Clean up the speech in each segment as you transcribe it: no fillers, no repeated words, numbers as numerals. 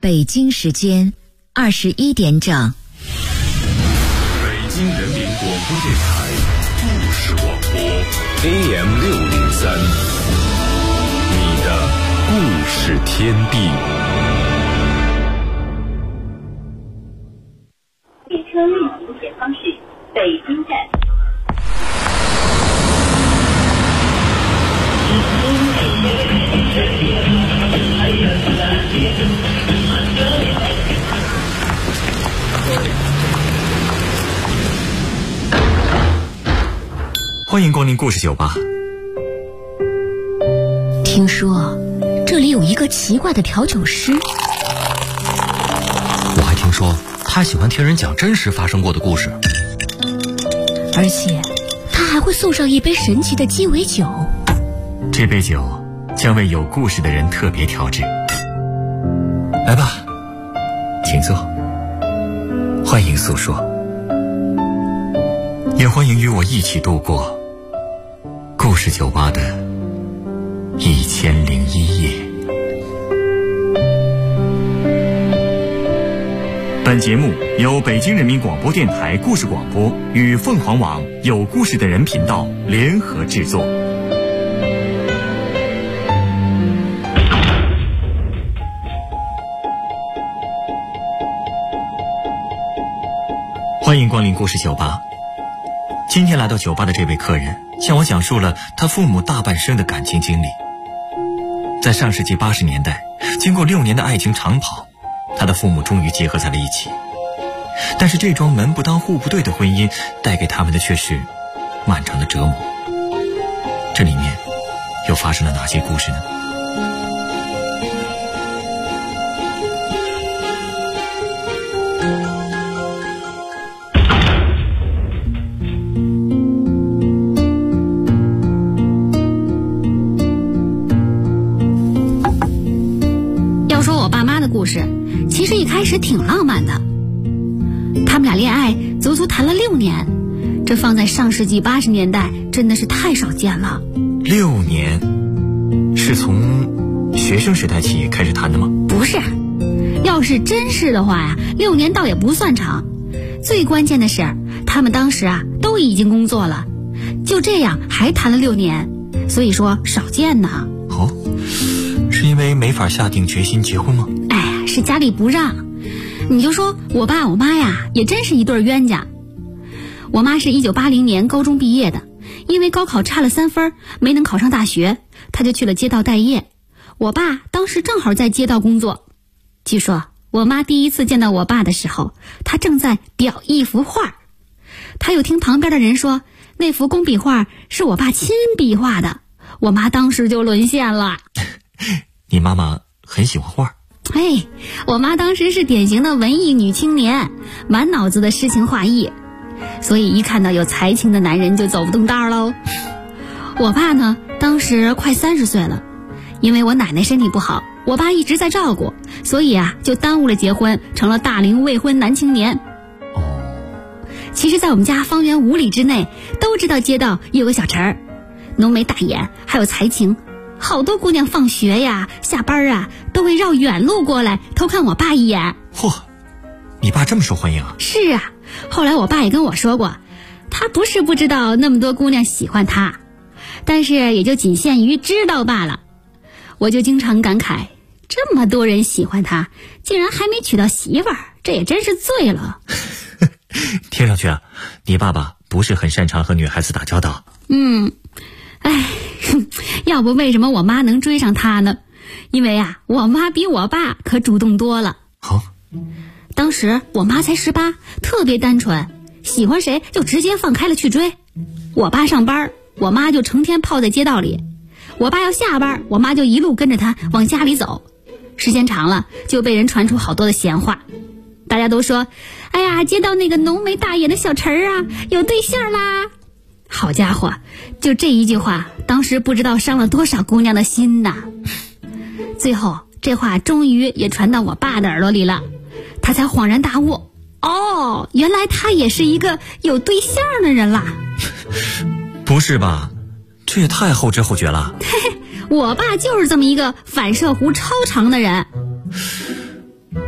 北京时间21点整。 北京人民广播电台故事广播 AM603，你的故事天地。 列车运行前方是北京站。 欢迎光临故事酒吧。 听说这里有一个奇怪的调酒师， 我还听说他喜欢听人讲真实发生过的故事， 而且他还会送上一杯神奇的鸡尾酒。 这杯酒将为有故事的人特别调制。来吧，请坐，欢迎诉说，也欢迎与我一起度过故事酒吧的1001夜。本节目由北京人民广播电台故事广播与凤凰网有故事的人频道联合制作。欢迎光临故事酒吧。今天来到酒吧的这位客人向我讲述了他父母大半生的感情经历。在上世纪80年代，经过6年的爱情长跑，他的父母终于结合在了一起。但是这桩门不当户不对的婚姻带给他们的却是漫长的折磨。这里面又发生了哪些故事呢？ 故事其实一开始挺浪漫的，他们俩恋爱足足谈了6年，这放在上世纪80年代真的是太少见了。 6年是从学生时代起开始谈的吗？ 不是，要是真是的话呀，6年倒也不算长。最关键的是他们当时都已经工作了，就这样还谈了6年，所以说少见呢。 哦，是因为没法下定决心结婚吗？ 是家里不让。你就说我爸我妈呀也真是一对冤家。我妈是1980年高中毕业的，因为高考差了3分没能考上大学，她就去了街道待业。我爸当时正好在街道工作。据说我妈第一次见到我爸的时候，他正在裱一幅画，他又听旁边的人说那幅工笔画是我爸亲笔画的，我妈当时就沦陷了。 你妈妈很喜欢画？ 我妈当时是典型的文艺女青年，满脑子的诗情画意，所以一看到有才情的男人就走不动道喽。我爸呢，当时快30岁了，因为我奶奶身体不好，我爸一直在照顾，所以就耽误了结婚，成了大龄未婚男青年。其实在我们家方圆5里之内都知道街道有个小陈儿，浓眉大眼，还有才情，好多姑娘放学呀下班都会绕远路过来偷看我爸一眼。 嚯，你爸这么受欢迎啊？ 是啊，后来我爸也跟我说过，他不是不知道那么多姑娘喜欢他，但是也就仅限于知道罢了。我就经常感慨，这么多人喜欢他，竟然还没娶到媳妇儿，这也真是醉了。 听上去你爸爸不是很擅长和女孩子打交道。 要不为什么我妈能追上他呢？因为我妈比我爸可主动多了。当时我妈才18，特别单纯，喜欢谁就直接放开了去追。我爸上班，我妈就成天泡在街道里，我爸要下班，我妈就一路跟着他往家里走。时间长了就被人传出好多的闲话，大家都说街道那个浓眉大眼的小陈儿有对象啦。好家伙，就这一句话当时不知道伤了多少姑娘的心呐。最后这话终于也传到我爸的耳朵里了，他才恍然大悟，原来他也是一个有对象的人啦。 不是吧，这也太后知后觉了。 我爸就是这么一个反射弧超长的人。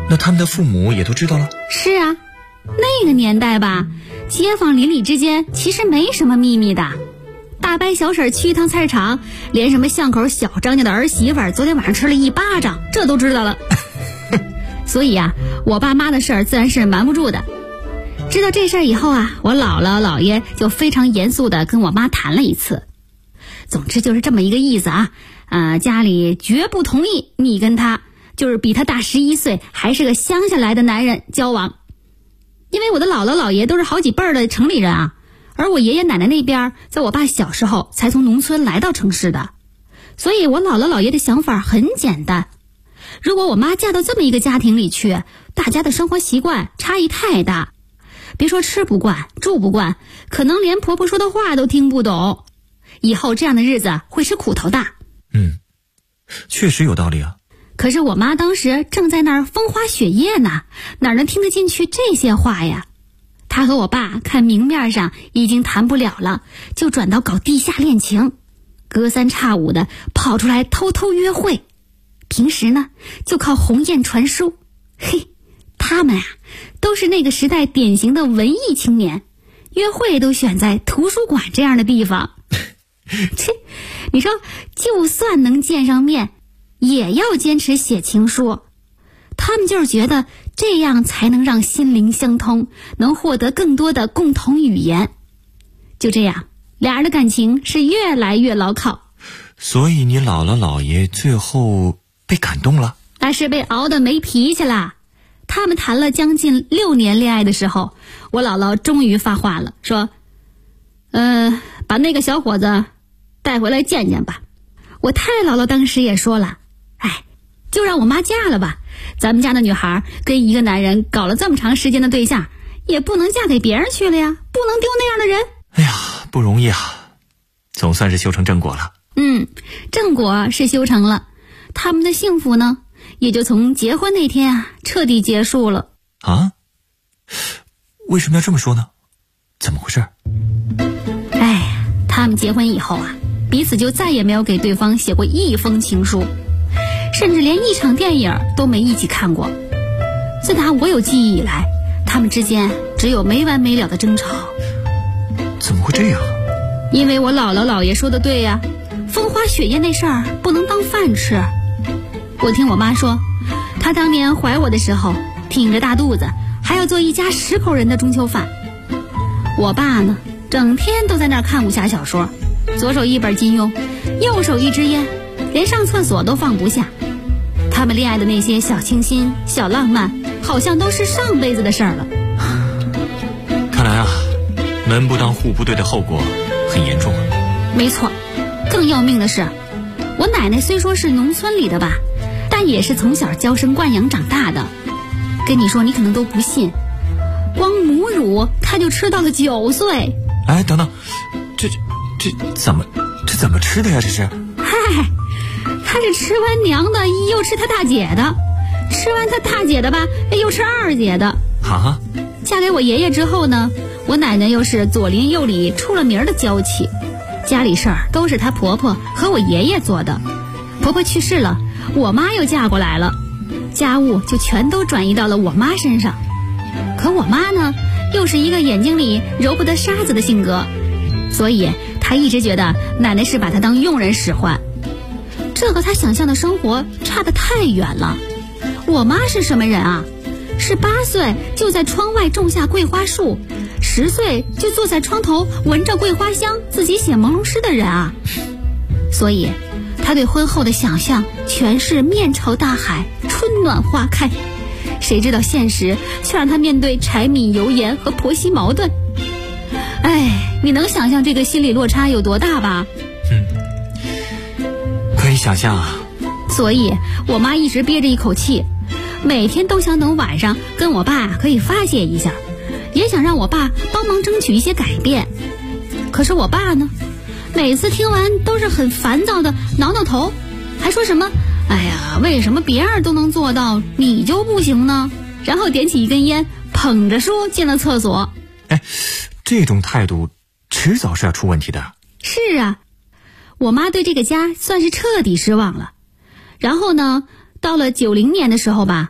那他们的父母也都知道了？ 是啊，那个年代吧，街坊邻里之间其实没什么秘密的。大伯小婶去一趟菜市场，连什么巷口小张家的儿媳妇昨天晚上吃了1巴掌，这都知道了。所以啊，我爸妈的事儿自然是瞒不住的。知道这事儿以后啊，我姥姥姥爷就非常严肃地跟我妈谈了一次。总之就是这么一个意思啊，家里绝不同意你跟他，就是比他大11岁，还是个乡下来的男人交往。因为我的姥姥姥爷都是好几辈儿的城里人啊，而我爷爷奶奶那边在我爸小时候才从农村来到城市的，所以我姥姥姥爷的想法很简单。如果我妈嫁到这么一个家庭里去，大家的生活习惯差异太大，别说吃不惯住不惯，可能连婆婆说的话都听不懂，以后这样的日子会吃苦头的。 确实有道理啊。 可是我妈当时正在那儿风花雪月呢，哪能听得进去这些话呀？她和我爸看明面上已经谈不了了，就转到搞地下恋情，隔三差五的跑出来偷偷约会。平时呢就靠鸿雁传书。嘿，他们都是那个时代典型的文艺青年，约会都选在图书馆这样的地方。你说就算能见上面，也要坚持写情书。他们就是觉得这样才能让心灵相通，能获得更多的共同语言。就这样，俩人的感情是越来越牢靠。 所以你姥姥姥爷最后被感动了？ 那是被熬得没脾气了。他们谈了将近6年恋爱的时候，我姥姥终于发话了，说把那个小伙子带回来见见吧。我太姥姥当时也说了，就让我妈嫁了吧，咱们家的女孩跟一个男人搞了这么长时间的对象，也不能嫁给别人去了呀，不能丢那样的人。 哎呀，不容易啊，总算是修成正果了。 正果是修成了，他们的幸福呢，也就从结婚那天彻底结束了。 为什么要这么说呢？怎么回事？ 他们结婚以后彼此就再也没有给对方写过一封情书，甚至连一场电影都没一起看过。自打我有记忆以来，他们之间只有没完没了的争吵。 怎么会这样？ 因为我姥姥姥爷说的对呀，风花雪月那事儿不能当饭吃。我听我妈说，她当年怀我的时候挺着大肚子，还要做一家10口人的中秋饭。我爸呢，整天都在那儿看武侠小说，左手一本金庸，右手一支烟，连上厕所都放不下。他们恋爱的那些小清新小浪漫，好像都是上辈子的事儿了。 看来门不当户不对的后果很严重。 没错，更要命的是，我奶奶虽说是农村里的吧，但也是从小娇生惯养长大的。跟你说你可能都不信，光母乳她就吃到了9岁。 等等，这怎么吃的呀？这是？ 她是吃完娘的又吃她大姐的，吃完她大姐的吧又吃二姐的。嫁给我爷爷之后呢，我奶奶又是左邻右里出了名的娇气，家里事儿都是她婆婆和我爷爷做的。婆婆去世了，我妈又嫁过来了，家务就全都转移到了我妈身上。可我妈呢，又是一个眼睛里揉不得沙子的性格，所以她一直觉得奶奶是把她当佣人使唤。这和她想象的生活差得太远了。我妈是什么人啊？18岁就在窗外种下桂花树，10岁就坐在窗头闻着桂花香自己写朦胧诗的人啊。所以她对婚后的想象全是面朝大海，春暖花开。谁知道现实却让她面对柴米油盐和婆媳矛盾。你能想象这个心理落差有多大吧？ 可以想象啊。 所以我妈一直憋着一口气，每天都想等晚上跟我爸可以发泄一下，也想让我爸帮忙争取一些改变。可是我爸呢，每次听完都是很烦躁的挠挠头，还说什么为什么别人都能做到你就不行呢？然后点起一根烟，捧着书进了厕所。 这种态度迟早是要出问题的。 是啊，我妈对这个家算是彻底失望了。然后呢，到了90年的时候吧，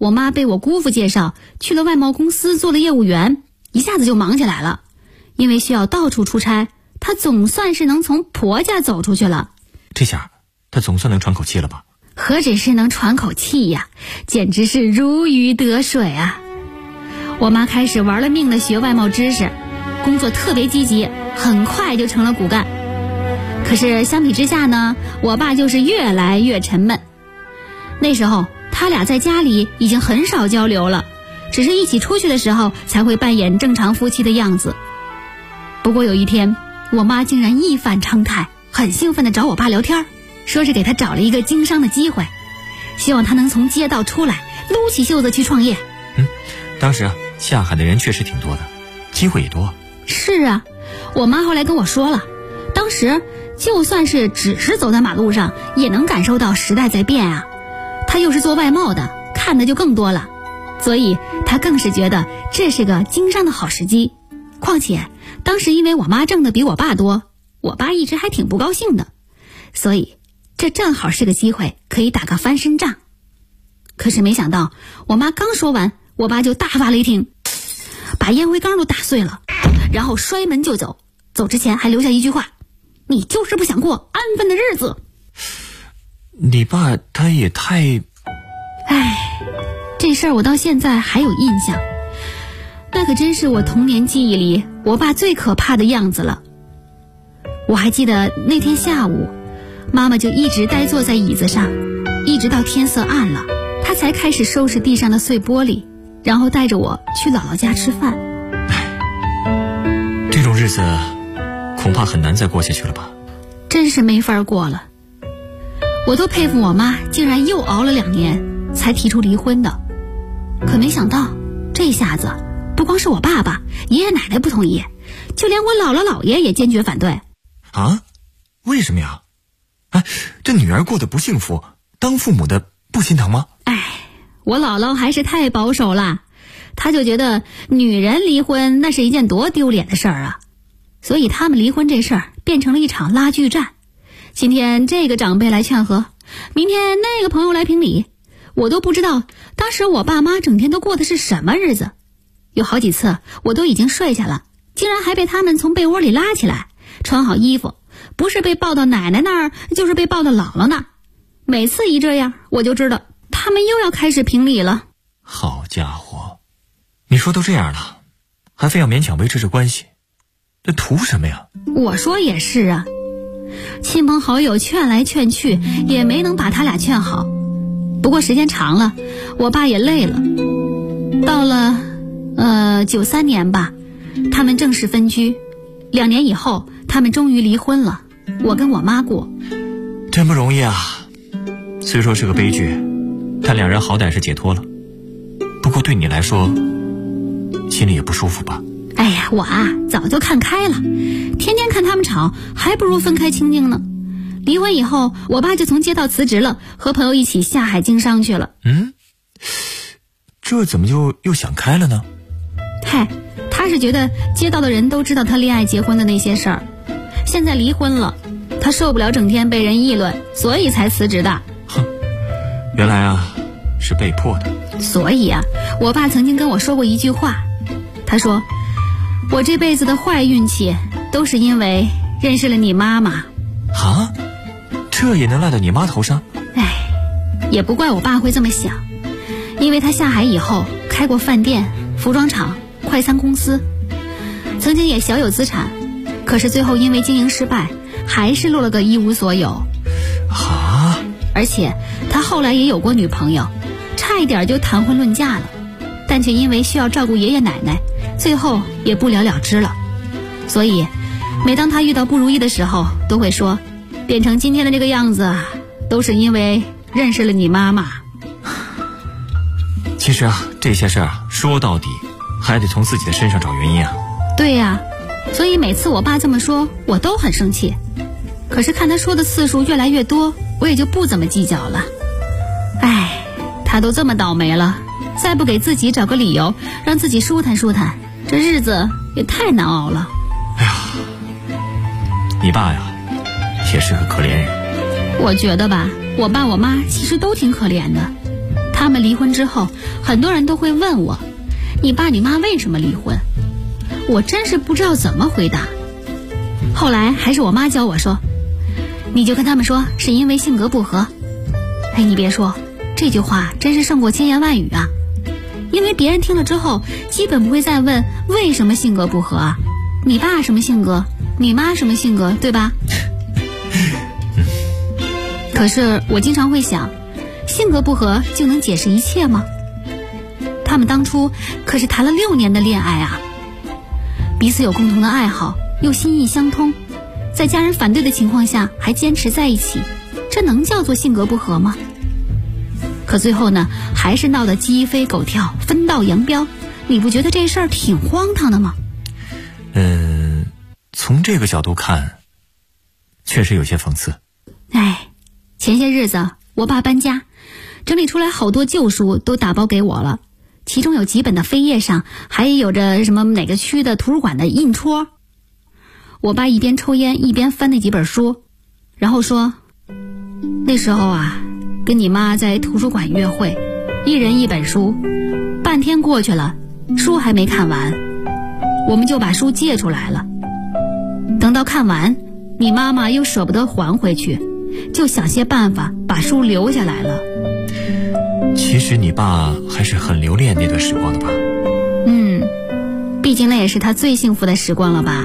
我妈被我姑父介绍去了外贸公司做了业务员，一下子就忙起来了。因为需要到处出差，她总算是能从婆家走出去了。 这下她总算能喘口气了吧？ 何止是能喘口气呀，简直是如鱼得水啊！我妈开始玩了命的学外贸知识，工作特别积极，很快就成了骨干。可是相比之下呢，我爸就是越来越沉闷。那时候他俩在家里已经很少交流了，只是一起出去的时候才会扮演正常夫妻的样子。不过有一天，我妈竟然一反常态，很兴奋地找我爸聊天，说是给他找了一个经商的机会，希望他能从街道出来，撸起袖子去创业。 当时下海的人确实挺多的，机会也多。 是啊，我妈后来跟我说了，当时就算是只是走在马路上，也能感受到时代在变啊。她又是做外贸的，看的就更多了，所以她更是觉得这是个经商的好时机。况且当时因为我妈挣的比我爸多，我爸一直还挺不高兴的，所以这正好是个机会，可以打个翻身仗。可是没想到我妈刚说完，我爸就大发雷霆，把烟灰缸都打碎了，然后摔门就走，走之前还留下一句话：你就是不想过安分的日子。 你爸他也太…… 这事儿我到现在还有印象，那可真是我童年记忆里我爸最可怕的样子了。我还记得那天下午，妈妈就一直呆坐在椅子上，一直到天色暗了，她才开始收拾地上的碎玻璃，然后带着我去姥姥家吃饭。 这种日子恐怕很难再过下去了吧？ 真是没法过了。我都佩服我妈竟然又熬了2年才提出离婚的。可没想到这下子不光是我爸爸爷爷奶奶不同意，就连我姥姥姥爷也坚决反对。 啊？为什么呀？这女儿过得不幸福，当父母的不心疼吗？ 我姥姥还是太保守了，她就觉得女人离婚那是一件多丢脸的事儿啊，所以他们离婚这事儿变成了一场拉锯战。今天这个长辈来劝和，明天那个朋友来评理，我都不知道当时我爸妈整天都过的是什么日子。有好几次我都已经睡下了，竟然还被他们从被窝里拉起来，穿好衣服，不是被抱到奶奶那儿，就是被抱到姥姥那儿。每次一这样，我就知道他们又要开始评理了。 好家伙，你说都这样了，还非要勉强维持着关系，这图什么呀？ 我说也是啊，亲朋好友劝来劝去，也没能把他俩劝好。不过时间长了，我爸也累了。到了93年吧，他们正式分居。2年以后，他们终于离婚了。我跟我妈过。 真不容易啊，虽说是个悲剧，但两人好歹是解脱了。不过对你来说，心里也不舒服吧？ 我早就看开了，天天看他们吵，还不如分开清静呢。离婚以后，我爸就从街道辞职了，和朋友一起下海经商去了。 这怎么就又想开了呢？ 他是觉得街道的人都知道他恋爱结婚的那些事儿，现在离婚了，他受不了整天被人议论，所以才辞职的。 原来是被迫的。 所以我爸曾经跟我说过一句话，他说我这辈子的坏运气都是因为认识了你妈妈。 这也能赖到你妈头上？ 也不怪我爸会这么想，因为他下海以后开过饭店、服装厂、快餐公司，曾经也小有资产，可是最后因为经营失败，还是落了个一无所有。而且他后来也有过女朋友，差一点就谈婚论嫁了，但却因为需要照顾爷爷奶奶，最后也不了了之了。所以每当他遇到不如意的时候，都会说变成今天的这个样子，都是因为认识了你妈妈。 其实这些事儿说到底还得从自己的身上找原因啊。 对呀，所以每次我爸这么说，我都很生气。可是看他说的次数越来越多，我也就不怎么计较了。他都这么倒霉了，再不给自己找个理由让自己舒坦舒坦，这日子也太难熬了。 你爸也是个可怜人。 我觉得吧，我爸我妈其实都挺可怜的，他他们离婚之后，很多人都会问我，你爸你妈为什么离婚？我真是不知道怎么回答。后来还是我妈教我说，你就跟他们说是因为性格不合。哎，你别说，这句话真是胜过千言万语啊。因为别人听了之后，基本不会再问为什么性格不合啊，你爸什么性格，你妈什么性格，对吧？可是我经常会想，性格不合就能解释一切吗？他们当初可是谈了6年的恋爱啊，彼此有共同的爱好，又心意相通，在家人反对的情况下还坚持在一起，这能叫做性格不合吗？可最后呢，还是闹得鸡飞狗跳，分道扬镳，你不觉得这事儿挺荒唐的吗？ 从这个角度看，确实有些讽刺。 前些日子我爸搬家，整理出来好多旧书都打包给我了，其中有几本的扉页上还有着什么哪个区的图书馆的印戳。我爸一边抽烟一边翻那几本书，然后说，那时候啊，跟你妈在图书馆约会，一人一本书，半天过去了，书还没看完，我们就把书借出来了。等到看完，你妈妈又舍不得还回去，就想些办法把书留下来了。 其实你爸还是很留恋那段时光的吧？ 毕竟那也是他最幸福的时光了吧。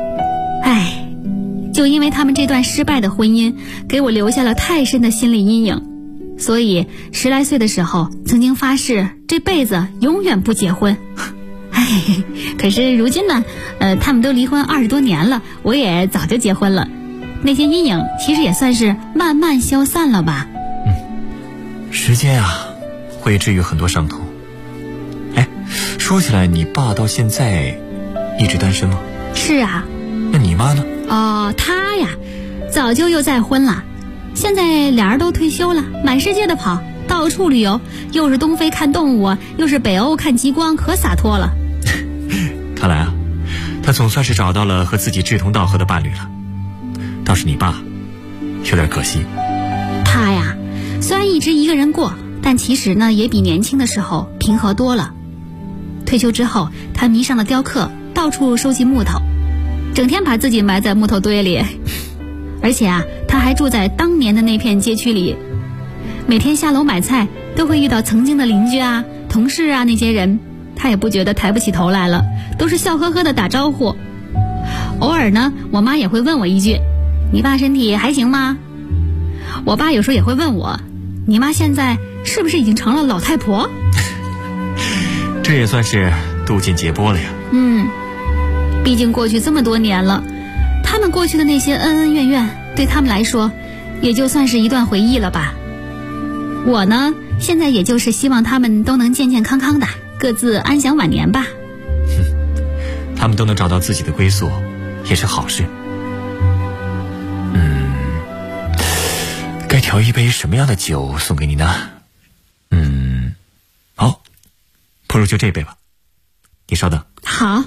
就因为他们这段失败的婚姻，给我留下了太深的心理阴影，所以10来岁的时候曾经发誓这辈子永远不结婚。可是如今呢，他们都离婚20多年了，我也早就结婚了，那些阴影其实也算是慢慢消散了吧。 时间啊，会治愈很多伤痛。说起来，你爸到现在一直单身吗？ 是啊。 那你妈呢？ 她呀，早就又再婚了，现在俩人都退休了，满世界的跑，到处旅游，又是东非看动物，又是北欧看极光，可洒脱了。 看来啊，他总算是找到了和自己志同道合的伴侣了。倒是你爸有点可惜。 他呀，虽然一直一个人过，但其实呢也比年轻的时候平和多了。退休之后，他迷上了雕刻，到处收集木头，整天把自己埋在木头堆里。而且啊，他还住在当年的那片街区里，每天下楼买菜都会遇到曾经的邻居啊、同事啊那些人，他也不觉得抬不起头来了，都是笑呵呵的打招呼。偶尔呢，我妈也会问我一句，你爸身体还行吗？我爸有时候也会问我，你妈现在是不是已经成了老太婆？ 这也算是渡尽劫波了呀。 毕竟过去这么多年了，他们过去的那些恩恩怨怨，对他们来说也就算是一段回忆了吧。我呢，现在也就是希望他们都能健健康康的，各自安享晚年吧。 他们都能找到自己的归宿，也是好事。该调一杯什么样的酒送给你呢？好，不如就这杯吧。你稍等。 好。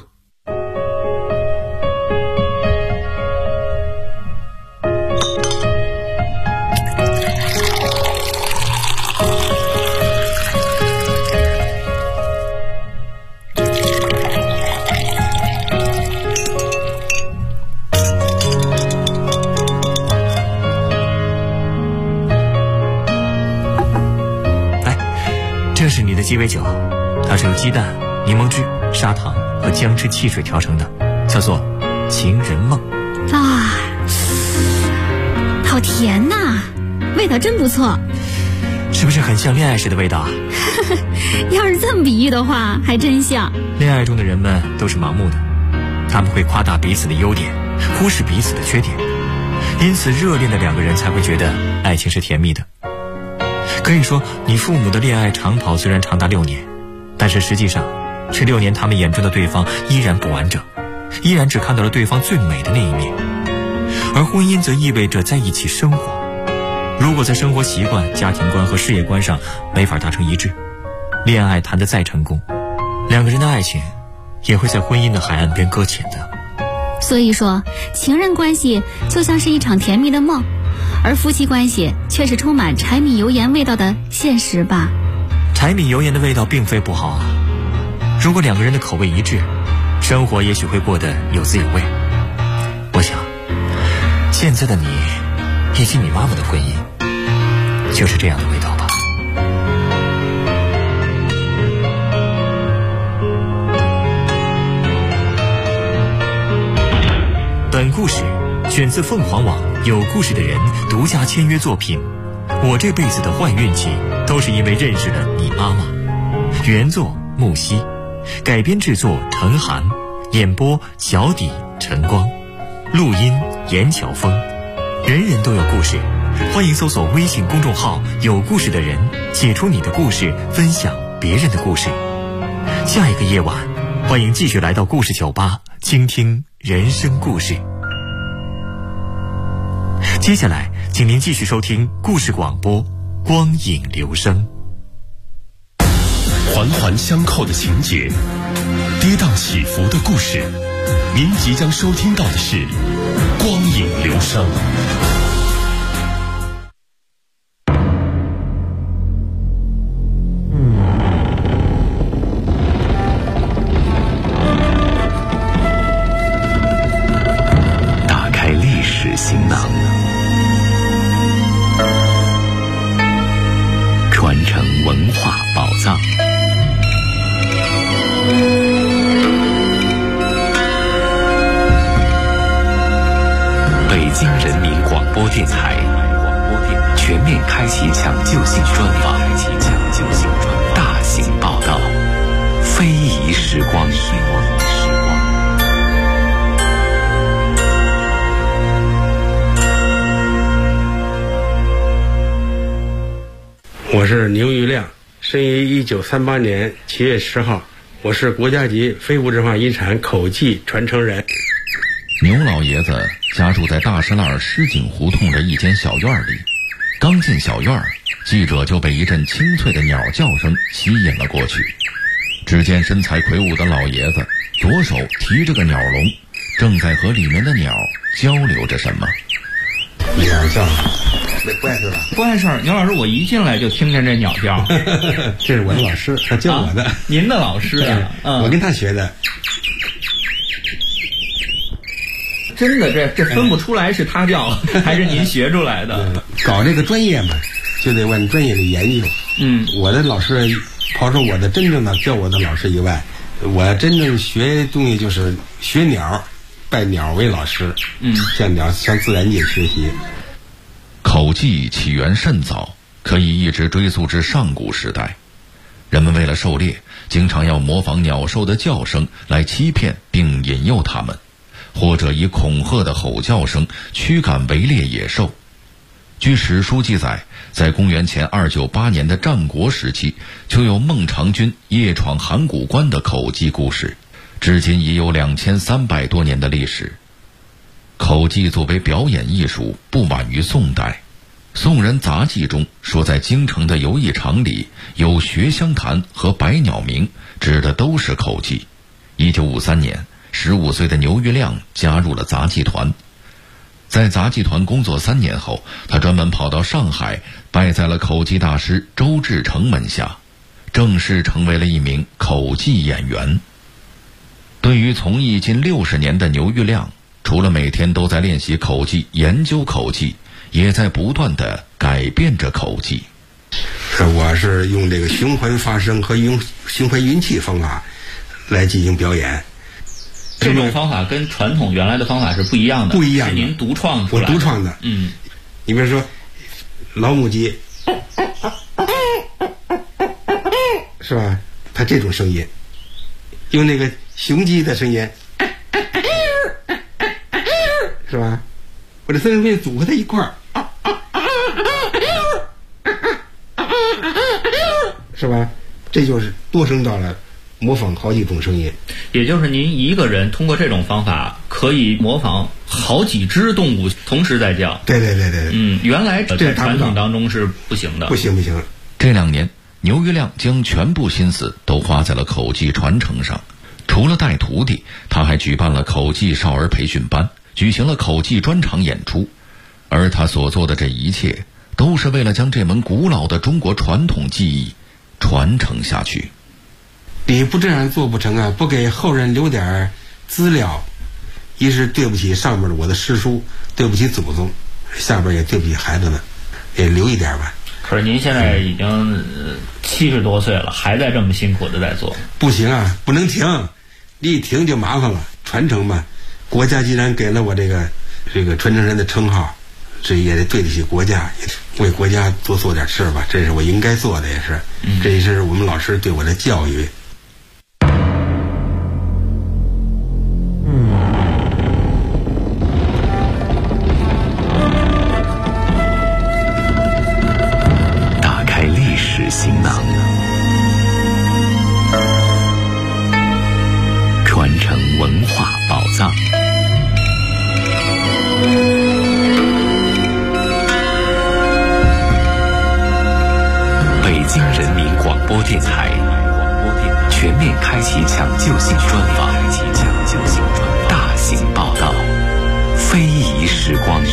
这是你的鸡尾酒，它是由鸡蛋、柠檬汁、砂糖和姜汁汽水调成的，叫做情人梦。 好甜呐，味道真不错。 是不是很像恋爱时的味道啊？ 要是这么比喻的话，还真像。 恋爱中的人们都是盲目的，他们会夸大彼此的优点，忽视彼此的缺点，因此热恋的两个人才会觉得爱情是甜蜜的。可以说，你父母的恋爱长跑虽然长达6年，但是实际上这6年他们眼中的对方依然不完整，依然只看到了对方最美的那一面。而婚姻则意味着在一起生活，如果在生活习惯、家庭观和事业观上没法达成一致，恋爱谈得再成功，两个人的爱情也会在婚姻的海岸边搁浅的。 所以说，情人关系就像是一场甜蜜的梦，而夫妻关系却是充满柴米油盐味道的现实吧。 柴米油盐的味道并非不好啊，如果两个人的口味一致，生活也许会过得有滋有味。我想现在的你以及你妈妈的婚姻就是这样的味道吧。本故事选自凤凰网有故事的人独家签约作品《我这辈子的坏运气都是因为认识了你妈妈》，原作木西，改编制作陈寒，演播小底陈光，录音严乔峰。人人都有故事，欢迎搜索微信公众号有故事的人，写出你的故事，分享别人的故事。下一个夜晚，欢迎继续来到故事酒吧，倾听人生故事。接下来请您继续收听故事广播光影留声。 环环相扣的情节，跌宕起伏的故事，您即将收听到的是光影留声。打开历史行囊，传承文化宝藏。北京人民广播电台全面开启抢救性专访，大型报道，非遗时光。 我是牛玉亮，生于1938年7月10号，我是国家级非物质文化遗产口技传承人。 牛老爷子家住在大石栏狮井胡同的一间小院里，刚进小院，记者就被一阵清脆的鸟叫声吸引了过去。只见身材魁梧的老爷子左手提着个鸟笼，正在和里面的鸟交流着什么。 鸟叫不碍事吧？ 不碍事儿。牛老师，我一进来就听见这鸟叫。 这是我的老师，他教我的。 您的老师啊？ 我跟他学的。 真的，这分不出来是他教还是您学出来的。 搞这个专业嘛，就得往专业里研究。我的老师，刨出我的真正的教我的老师以外，我真正学东西就是学鸟，拜鸟为老师。向自然界学习。 口技起源甚早，可以一直追溯至上古时代。人们为了狩猎，经常要模仿鸟兽的叫声来欺骗并引诱它们，或者以恐吓的吼叫声驱赶围猎野兽。据史书记载，在公元前298年的战国时期，就有孟尝君夜闯函谷关的口技故事，至今已有2300多年的历史。口技作为表演艺术，不晚于宋代。宋人杂记中说，在京城的游艺场里有学香坛和百鸟鸣，指的都是口技。1953年，15岁的牛玉亮加入了杂技团。在杂技团工作3年后，他专门跑到上海，拜在了口技大师周志成门下，正式成为了一名口技演员。对于从艺近60年的牛玉亮，除了每天都在练习口技、研究口技，也在不断地改变着口技。 我是用这个循环发声和用循环运气方法来进行表演。 这种方法跟传统原来的方法是不一样的， 不一样的， 是您独创出来的。 我独创的。你比如说老母鸡，是吧？它这种声音，用那个雄鸡的声音，是吧？我这三声组合在一块儿，是吧？这就是多声道了，模仿好几种声音。 也就是您一个人通过这种方法可以模仿好几只动物同时在叫。 对。 原来在传统当中是不行的。不行。 这2年，牛玉亮将全部心思都花在了口技传承上。除了带徒弟，他还举办了口技少儿培训班，举行了口技专场演出。而他所做的这一切，都是为了将这门古老的中国传统技艺传承下去。 你不这样做不成啊，不给后人留点资料，一是对不起上面的我的师叔，对不起祖宗，下边也对不起孩子们，也留一点吧。 可是您现在已经70多岁了，还在这么辛苦的在做。 不行啊，不能停，你一停就麻烦了。传承嘛，国家既然给了我这个传承人的称号，这也得对得起国家，也为国家多做点事吧，这是我应该做的，也是，这也是我们老师对我的教育。 打开历史行囊，传承文化宝藏。北京人民广播电台全面开启抢救性专访，大型报道，非遗时光。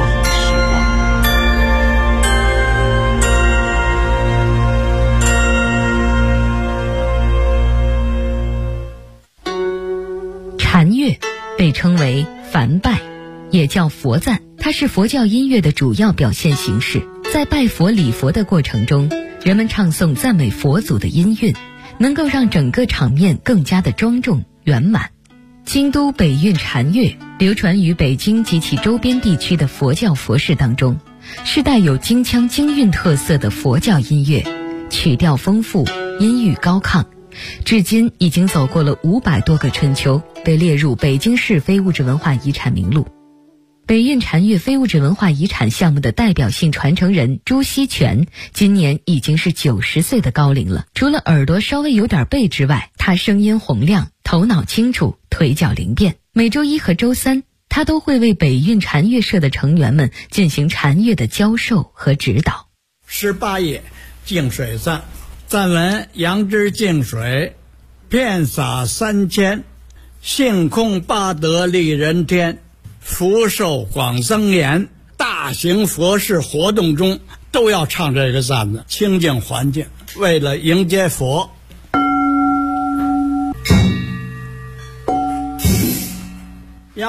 禅乐被称为梵拜，也叫佛赞，它是佛教音乐的主要表现形式。在拜佛礼佛的过程中，人们唱诵赞美佛祖的音韵，能够让整个场面更加的庄重圆满。京都北韵禅乐流传于北京及其周边地区的佛教佛事当中，是带有京腔京韵特色的佛教音乐，曲调丰富，音域高亢，至今已经走过了500多个春秋，被列入北京市非物质文化遗产名录。北韵禅乐非物质文化遗产项目的代表性传承人朱锡全今年已经是90岁的高龄了。除了耳朵稍微有点背之外，他声音洪亮，头脑清楚，腿脚灵便。每周1和周3，他都会为北韵禅乐社的成员们进行禅乐的教授和指导。 18页净水赞，赞文：杨枝净水，遍洒3000，性空八德利人天，福寿广增延。大型佛事活动中都要唱这个赞子，清净环境，为了迎接佛。呀！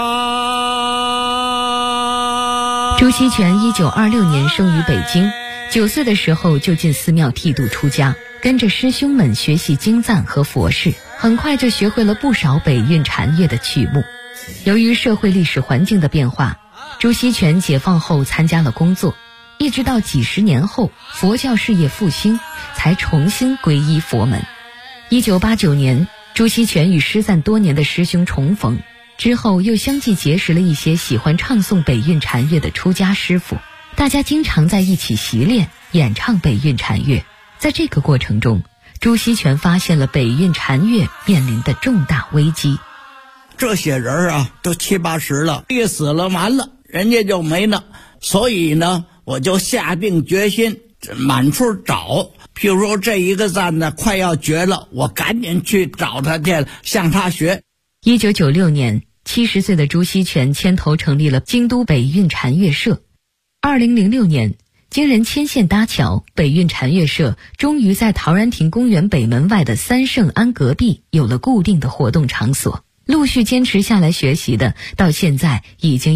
朱锡全1926年生于北京，9岁的时候就进寺庙剃度出家，跟着师兄们学习经赞和佛事，很快就学会了不少北韵禅乐的曲目。由于社会历史环境的变化，朱锡全解放后参加了工作，一直到几十年后佛教事业复兴，才重新皈依佛门。1989年，朱锡全与失散多年的师兄重逢，之后又相继结识了一些喜欢唱诵北韵禅乐的出家师傅，大家经常在一起习练演唱北韵禅乐。在这个过程中，朱锡全发现了北韵禅乐面临的重大危机。 这些人啊，都70、80了，一死了完了，人家就没了。所以呢，我就下定决心满处找。譬如说这一个赞呢快要绝了，我赶紧去找他去，向他学。 1996年，70岁的朱锡全牵头成立了京都北韵禅乐社。2006年，经人牵线搭桥，北韵禅乐社终于在陶然亭公园北门外的三圣庵隔壁有了固定的活动场所。陆续坚持下来学习的，到现在已经